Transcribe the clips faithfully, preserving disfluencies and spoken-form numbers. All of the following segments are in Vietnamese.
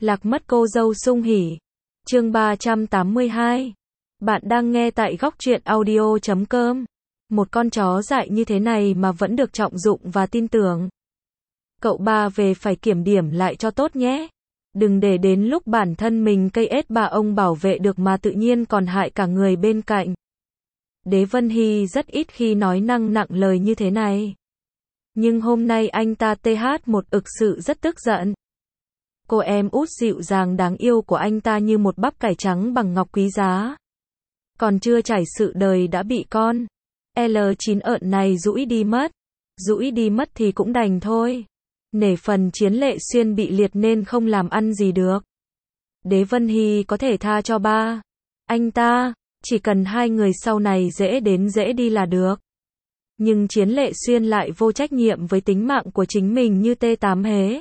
Lạc mất cô dâu Sung Hỉ. Chương ba trăm tám mươi hai. Bạn đang nghe tại góc truyện audio chấm com. Một con chó dại như thế này mà vẫn được trọng dụng và tin tưởng. Cậu ba về phải kiểm điểm lại cho tốt nhé. Đừng để đến lúc bản thân mình cây ết bà ông bảo vệ được mà tự nhiên còn hại cả người bên cạnh. Đế Vân Hy rất ít khi nói năng nặng lời như thế này. Nhưng hôm nay anh ta th một ực sự rất tức giận. Cô em út dịu dàng đáng yêu của anh ta như một bắp cải trắng bằng ngọc quý giá. Còn chưa trải sự đời đã bị con L chín ợn này dũi đi mất. Dũi đi mất thì cũng đành thôi. Nể phần Chiến Lệ Xuyên bị liệt nên không làm ăn gì được. Đế Vân Hy có thể tha cho ba anh ta, chỉ cần hai người sau này dễ đến dễ đi là được. Nhưng Chiến Lệ Xuyên lại vô trách nhiệm với tính mạng của chính mình như tê tám hế.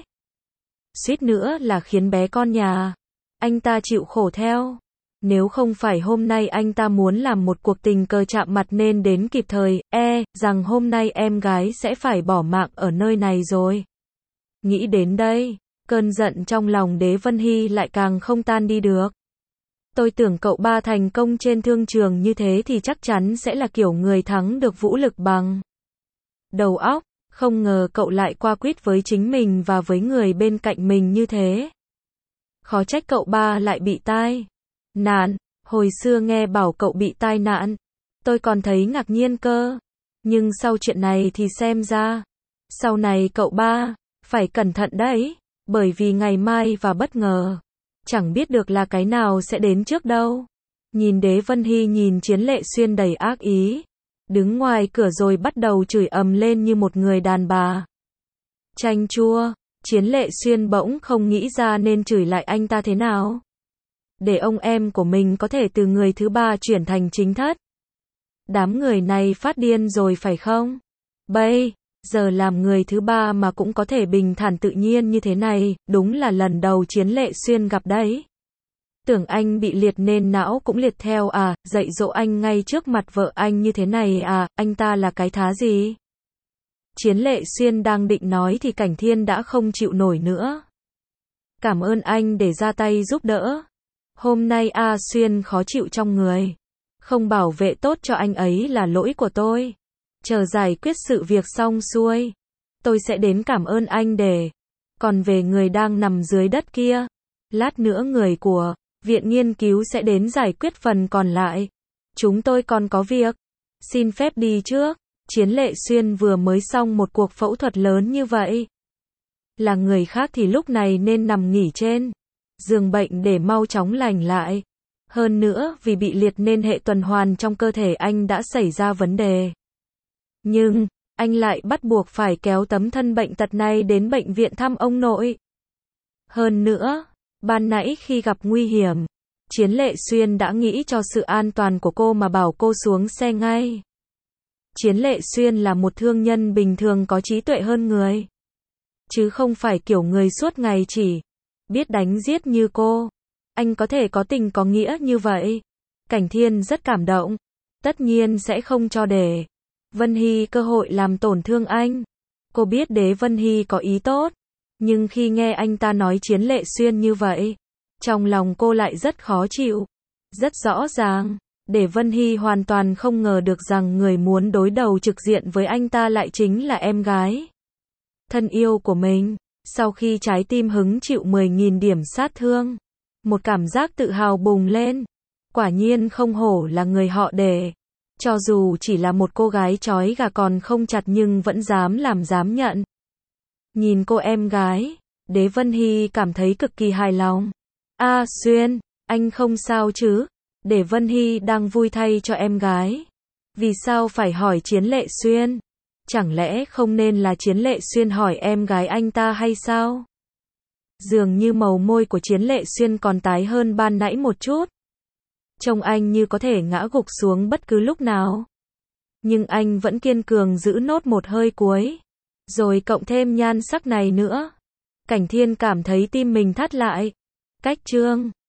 Suýt nữa là khiến bé con nhà anh ta chịu khổ theo. Nếu không phải hôm nay anh ta muốn làm một cuộc tình cờ chạm mặt nên đến kịp thời, e rằng hôm nay em gái sẽ phải bỏ mạng ở nơi này rồi. Nghĩ đến đây, cơn giận trong lòng Đế Vân Hy lại càng không tan đi được. Tôi tưởng cậu ba thành công trên thương trường như thế thì chắc chắn sẽ là kiểu người thắng được vũ lực bằng đầu óc, không ngờ cậu lại qua quýt với chính mình và với người bên cạnh mình như thế. Khó trách cậu ba lại bị tai nạn. Hồi xưa nghe bảo cậu bị tai nạn, tôi còn thấy ngạc nhiên cơ. Nhưng sau chuyện này thì xem ra, sau này cậu ba phải cẩn thận đấy, bởi vì ngày mai và bất ngờ, chẳng biết được là cái nào sẽ đến trước đâu. Nhìn Đế Vân Hy nhìn Chiến Lệ Xuyên đầy ác ý, đứng ngoài cửa rồi bắt đầu chửi ầm lên như một người đàn bà. Chanh chua, Chiến Lệ Xuyên bỗng không nghĩ ra nên chửi lại anh ta thế nào. Để ông em của mình có thể từ người thứ ba chuyển thành chính thất. Đám người này phát điên rồi phải không? Bây giờ làm người thứ ba mà cũng có thể bình thản tự nhiên như thế này, đúng là lần đầu Chiến Lệ Xuyên gặp đấy. Tưởng anh bị liệt nên não cũng liệt theo à, dạy dỗ anh ngay trước mặt vợ anh như thế này à, anh ta là cái thá gì? Chiến Lệ Xuyên đang định nói thì Cảnh Thiên đã không chịu nổi nữa. Cảm ơn anh để ra tay giúp đỡ. Hôm nay A Xuyên khó chịu trong người. Không bảo vệ tốt cho anh ấy là lỗi của tôi. Chờ giải quyết sự việc xong xuôi, tôi sẽ đến cảm ơn anh để. Còn về người đang nằm dưới đất kia, lát nữa người của viện nghiên cứu sẽ đến giải quyết phần còn lại. Chúng tôi còn có việc. Xin phép đi trước. Chiến Lệ Xuyên vừa mới xong một cuộc phẫu thuật lớn như vậy. Là người khác thì lúc này nên nằm nghỉ trên giường bệnh để mau chóng lành lại. Hơn nữa, vì bị liệt nên hệ tuần hoàn trong cơ thể anh đã xảy ra vấn đề. Nhưng, anh lại bắt buộc phải kéo tấm thân bệnh tật này đến bệnh viện thăm ông nội. Hơn nữa, ban nãy khi gặp nguy hiểm, Chiến Lệ Xuyên đã nghĩ cho sự an toàn của cô mà bảo cô xuống xe ngay. Chiến Lệ Xuyên là một thương nhân bình thường có trí tuệ hơn người. Chứ không phải kiểu người suốt ngày chỉ biết đánh giết như cô. Anh có thể có tình có nghĩa như vậy. Cảnh Thiên rất cảm động. Tất nhiên sẽ không cho để Vân Hy cơ hội làm tổn thương anh. Cô biết Đế Vân Hy có ý tốt. Nhưng khi nghe anh ta nói Chiến Lệ Xuyên như vậy, trong lòng cô lại rất khó chịu. Rất rõ ràng, Đế Vân Hy hoàn toàn không ngờ được rằng người muốn đối đầu trực diện với anh ta lại chính là em gái thân yêu của mình. Sau khi trái tim hứng chịu mười nghìn điểm sát thương, một cảm giác tự hào bùng lên. Quả nhiên không hổ là người họ Đế. Cho dù chỉ là một cô gái trói gà còn không chặt nhưng vẫn dám làm dám nhận. Nhìn cô em gái, Đế Vân Hy cảm thấy cực kỳ hài lòng. A Xuyên, anh không sao chứ? Đế Vân Hy đang vui thay cho em gái. Vì sao phải hỏi Chiến Lệ Xuyên? Chẳng lẽ không nên là Chiến Lệ Xuyên hỏi em gái anh ta hay sao? Dường như màu môi của Chiến Lệ Xuyên còn tái hơn ban nãy một chút. Trông anh như có thể ngã gục xuống bất cứ lúc nào. Nhưng anh vẫn kiên cường giữ nốt một hơi cuối. Rồi cộng thêm nhan sắc này nữa. Cảnh Thiên cảm thấy tim mình thắt lại. Cách chương